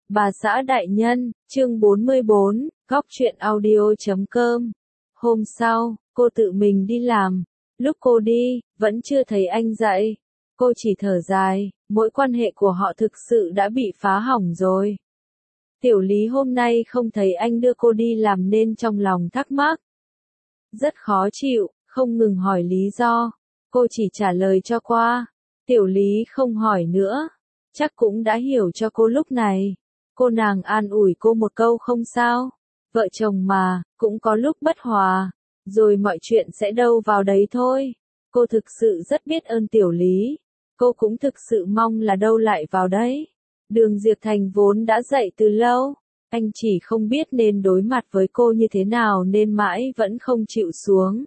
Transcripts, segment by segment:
Bà xã đại nhân, chương 44, góc truyện audio.com. Hôm sau, cô tự mình đi làm. Lúc cô đi, vẫn chưa thấy anh dậy. Cô chỉ thở dài, mối quan hệ của họ thực sự đã bị phá hỏng rồi. Tiểu Lý hôm nay không thấy anh đưa cô đi làm nên trong lòng thắc mắc. Rất khó chịu, không ngừng hỏi lý do. Cô chỉ trả lời cho qua. Tiểu Lý không hỏi nữa. Chắc cũng đã hiểu cho cô lúc này. Cô nàng an ủi cô một câu không sao. Vợ chồng mà, cũng có lúc bất hòa. Rồi mọi chuyện sẽ đâu vào đấy thôi. Cô thực sự rất biết ơn Tiểu Lý. Cô cũng thực sự mong là đâu lại vào đấy. Đường Diệp Thành vốn đã dậy từ lâu. Anh chỉ không biết nên đối mặt với cô như thế nào nên mãi vẫn không chịu xuống.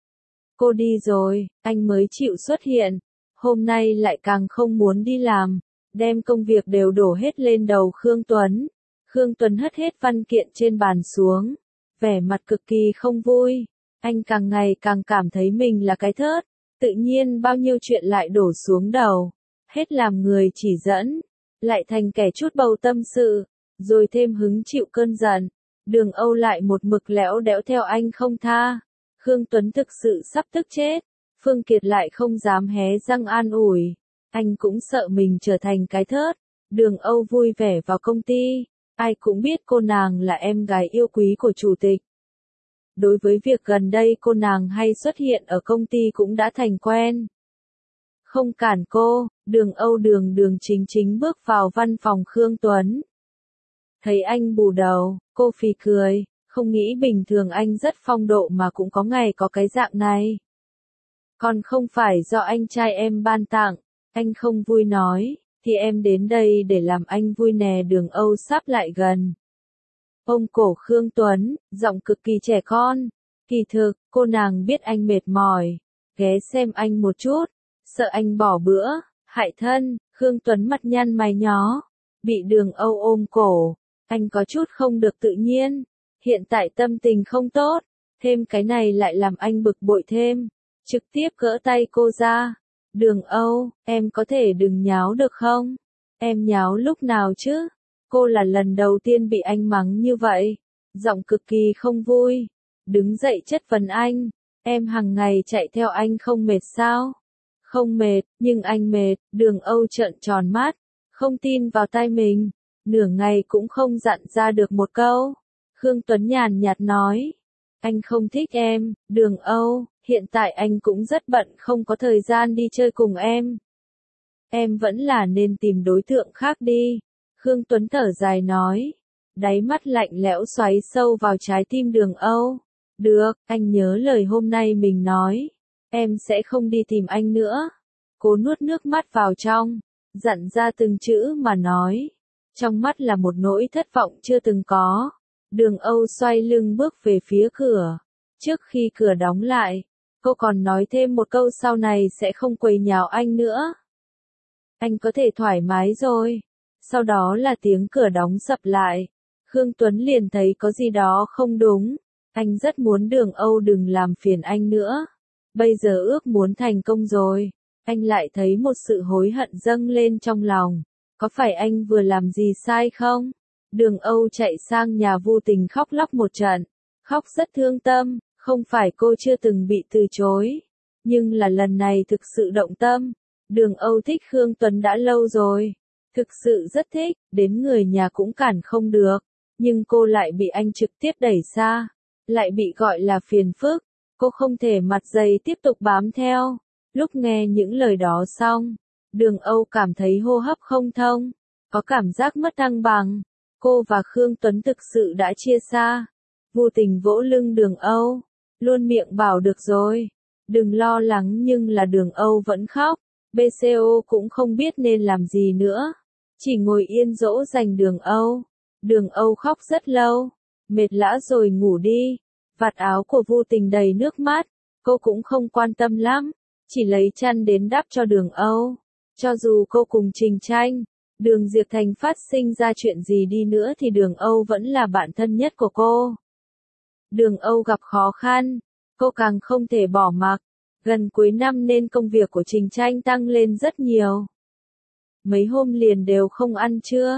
Cô đi rồi, anh mới chịu xuất hiện. Hôm nay lại càng không muốn đi làm. Đem công việc đều đổ hết lên đầu Khương Tuấn. Khương Tuấn hất hết văn kiện trên bàn xuống. Vẻ mặt cực kỳ không vui. Anh càng ngày càng cảm thấy mình là cái thớt. Tự nhiên bao nhiêu chuyện lại đổ xuống đầu. Hết làm người chỉ dẫn. Lại thành kẻ chút bầu tâm sự. Rồi thêm hứng chịu cơn giận. Đường Âu lại một mực lẽo đẽo theo anh không tha. Khương Tuấn thực sự sắp tức chết. Phương Kiệt lại không dám hé răng an ủi. Anh cũng sợ mình trở thành cái thớt. Đường Âu vui vẻ vào công ty. Ai cũng biết cô nàng là em gái yêu quý của chủ tịch. Đối với việc gần đây cô nàng hay xuất hiện ở công ty cũng đã thành quen. Không cản cô, Đường Âu đường chính chính bước vào văn phòng Khương Tuấn. Thấy anh bù đầu, cô phì cười, không nghĩ bình thường anh rất phong độ mà cũng có ngày có cái dạng này. Còn không phải do anh trai em ban tặng, anh không vui nói, thì em đến đây để làm anh vui nè. Đường Âu sắp lại gần. Ôm cổ Khương Tuấn, giọng cực kỳ trẻ con. Kỳ thực, cô nàng biết anh mệt mỏi, ghé xem anh một chút, sợ anh bỏ bữa, hại thân. Khương Tuấn mặt nhăn mày nhó, bị Đường Âu ôm cổ, anh có chút không được tự nhiên. Hiện tại tâm tình không tốt, thêm cái này lại làm anh bực bội thêm. Trực tiếp gỡ tay cô ra. Đường Âu, em có thể đừng nháo được không? Em nháo lúc nào chứ? Cô là lần đầu tiên bị anh mắng như vậy. Giọng cực kỳ không vui. Đứng dậy chất vấn anh. Em hàng ngày chạy theo anh không mệt sao? Không mệt, nhưng anh mệt. Đường Âu trợn tròn mắt. Không tin vào tai mình. Nửa ngày cũng không dặn ra được một câu. Khương Tuấn nhàn nhạt nói. Anh không thích em, Đường Âu. Hiện tại anh cũng rất bận không có thời gian đi chơi cùng em. Em vẫn là nên tìm đối tượng khác đi. Khương Tuấn thở dài nói. Đáy mắt lạnh lẽo xoáy sâu vào trái tim Đường Âu. Được, anh nhớ lời hôm nay mình nói. Em sẽ không đi tìm anh nữa. Cố nuốt nước mắt vào trong. Dặn ra từng chữ mà nói. Trong mắt là một nỗi thất vọng chưa từng có. Đường Âu xoay lưng bước về phía cửa. Trước khi cửa đóng lại, cô còn nói thêm một câu sau này sẽ không quấy nháo anh nữa. Anh có thể thoải mái rồi. Sau đó là tiếng cửa đóng sập lại. Khương Tuấn liền thấy có gì đó không đúng. Anh rất muốn Đường Âu đừng làm phiền anh nữa. Bây giờ ước muốn thành công rồi. Anh lại thấy một sự hối hận dâng lên trong lòng. Có phải anh vừa làm gì sai không? Đường Âu chạy sang nhà Vu Tình khóc lóc một trận. Khóc rất thương tâm. Không phải cô chưa từng bị từ chối. Nhưng là lần này thực sự động tâm. Đường Âu thích Khương Tuấn đã lâu rồi. Thực sự rất thích, đến người nhà cũng cản không được. Nhưng cô lại bị anh trực tiếp đẩy xa. Lại bị gọi là phiền phức. Cô không thể mặt dày tiếp tục bám theo. Lúc nghe những lời đó xong, Đường Âu cảm thấy hô hấp không thông. Có cảm giác mất thăng bằng. Cô và Khương Tuấn thực sự đã chia xa. Vu Tình vỗ lưng Đường Âu. Luôn miệng bảo được rồi. Đừng lo lắng nhưng là Đường Âu vẫn khóc. BCO cũng không biết nên làm gì nữa. Chỉ ngồi yên dỗ dành Đường Âu. Đường Âu khóc rất lâu. Mệt lã rồi ngủ đi. Vạt áo của Vu Tình đầy nước mắt. Cô cũng không quan tâm lắm. Chỉ lấy chăn đến đắp cho Đường Âu. Cho dù cô cùng Trình Tranh, Đường Diệp Thành phát sinh ra chuyện gì đi nữa thì Đường Âu vẫn là bạn thân nhất của cô. Đường Âu gặp khó khăn, cô càng không thể bỏ mặc. Gần cuối năm nên công việc của Trình Tranh tăng lên rất nhiều. Mấy hôm liền đều không ăn trưa.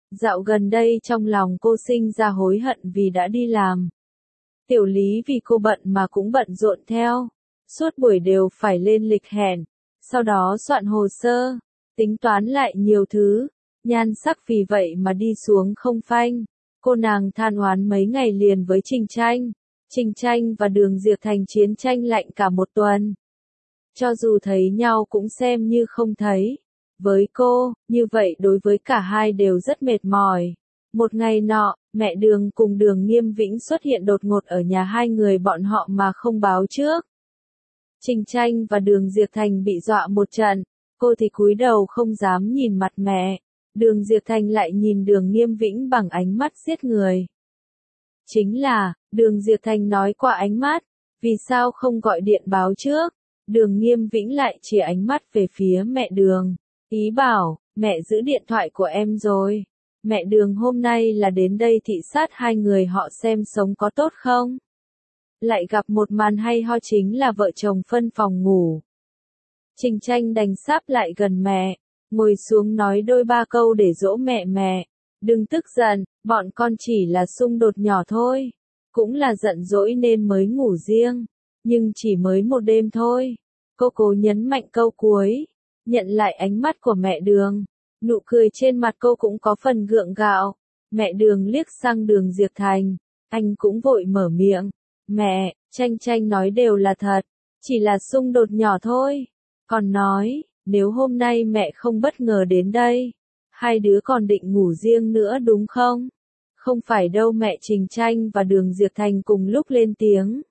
Dạo gần đây trong lòng cô sinh ra hối hận vì đã đi làm. Tiểu Lý vì cô bận mà cũng bận rộn theo. Suốt buổi đều phải lên lịch hẹn, sau đó soạn hồ sơ, tính toán lại nhiều thứ. Nhan sắc vì vậy mà đi xuống không phanh. Cô nàng than oán mấy ngày liền với Trình Tranh. Trình Tranh và Đường Diệp Thành chiến tranh lạnh cả một tuần. Cho dù thấy nhau cũng xem như không thấy. Với cô, như vậy đối với cả hai đều rất mệt mỏi. Một ngày nọ, mẹ Đường cùng Đường Nghiêm Vĩnh xuất hiện đột ngột ở nhà hai người bọn họ mà không báo trước. Trình Tranh và Đường Diệp Thành bị dọa một trận, cô thì cúi đầu không dám nhìn mặt mẹ. Đường Diệp Thành lại nhìn Đường Nghiêm Vĩnh bằng ánh mắt giết người. Chính là, Đường Diệp Thành nói qua ánh mắt, vì sao không gọi điện báo trước? Đường Nghiêm Vĩnh lại chỉ ánh mắt về phía mẹ Đường, ý bảo, mẹ giữ điện thoại của em rồi. Mẹ Đường hôm nay là đến đây thị sát hai người họ xem sống có tốt không? Lại gặp một màn hay ho chính là vợ chồng phân phòng ngủ. Trình Tranh đành sáp lại gần mẹ, ngồi xuống nói đôi ba câu để dỗ mẹ. Mẹ, đừng tức giận, bọn con chỉ là xung đột nhỏ thôi. Cũng là giận dỗi nên mới ngủ riêng, nhưng chỉ mới một đêm thôi. Cô cố nhấn mạnh câu cuối, nhận lại ánh mắt của mẹ Đường. Nụ cười trên mặt cô cũng có phần gượng gạo. Mẹ Đường liếc sang Đường Diệp Thành, anh cũng vội mở miệng. Mẹ, Tranh nói đều là thật, chỉ là xung đột nhỏ thôi. Còn nói, nếu hôm nay mẹ không bất ngờ đến đây, hai đứa còn định ngủ riêng nữa đúng không? Không phải đâu. Mẹ Trình Tranh và Đường Diệp Thành cùng lúc lên tiếng.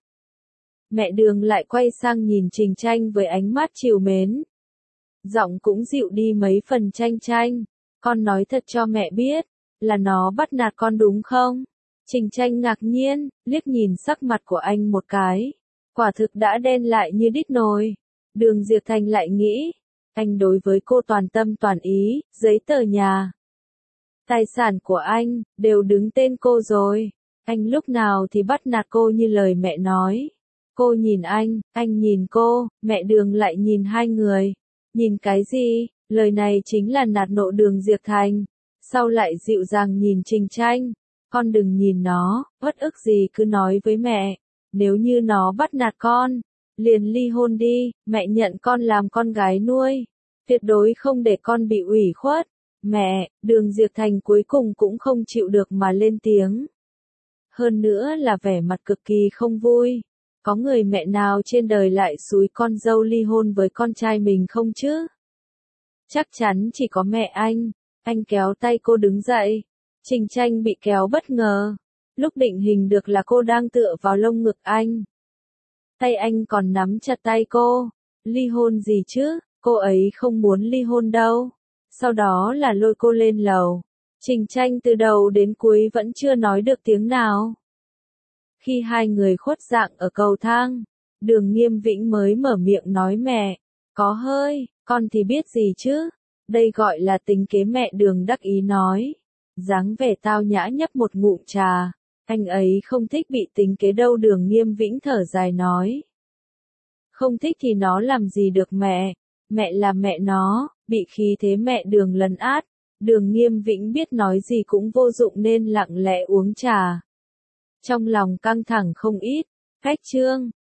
Mẹ Đường lại quay sang nhìn Trình Tranh với ánh mắt trìu mến. Giọng cũng dịu đi mấy phần. Tranh, con nói thật cho mẹ biết, là nó bắt nạt con đúng không? Trình Tranh ngạc nhiên, liếc nhìn sắc mặt của anh một cái. Quả thực đã đen lại như đít nồi. Đường Diệp Thành lại nghĩ, anh đối với cô toàn tâm toàn ý, giấy tờ nhà, tài sản của anh, đều đứng tên cô rồi. Anh lúc nào thì bắt nạt cô như lời mẹ nói. Cô nhìn anh nhìn cô, mẹ Đường lại nhìn hai người. Nhìn cái gì? Lời này chính là nạt nộ Đường Diệp Thành. Sau lại dịu dàng nhìn Trình Tranh. Con đừng nhìn nó, bất ức gì cứ nói với mẹ. Nếu như nó bắt nạt con, liền ly hôn đi, mẹ nhận con làm con gái nuôi. Tuyệt đối không để con bị ủy khuất. Mẹ, Đường Diệp Thành cuối cùng cũng không chịu được mà lên tiếng. Hơn nữa là vẻ mặt cực kỳ không vui. Có người mẹ nào trên đời lại xúi con dâu ly hôn với con trai mình không chứ? Chắc chắn chỉ có mẹ anh. Anh kéo tay cô đứng dậy. Trình Tranh bị kéo bất ngờ. Lúc định hình được là cô đang tựa vào lông ngực anh. Tay anh còn nắm chặt tay cô. Ly hôn gì chứ? Cô ấy không muốn ly hôn đâu. Sau đó là lôi cô lên lầu. Trình Tranh từ đầu đến cuối vẫn chưa nói được tiếng nào. Khi hai người khuất dạng ở cầu thang, Đường Nghiêm Vĩnh mới mở miệng nói mẹ, có hơi, con thì biết gì chứ, đây gọi là tính kế. Mẹ Đường đắc ý nói, dáng vẻ tao nhã nhấp một ngụm trà, anh ấy không thích bị tính kế đâu. Đường Nghiêm Vĩnh thở dài nói, không thích thì nó làm gì được mẹ là mẹ nó, bị khí thế mẹ Đường lấn át. Đường Nghiêm Vĩnh biết nói gì cũng vô dụng nên lặng lẽ uống trà. Trong lòng căng thẳng không ít. Khách trương.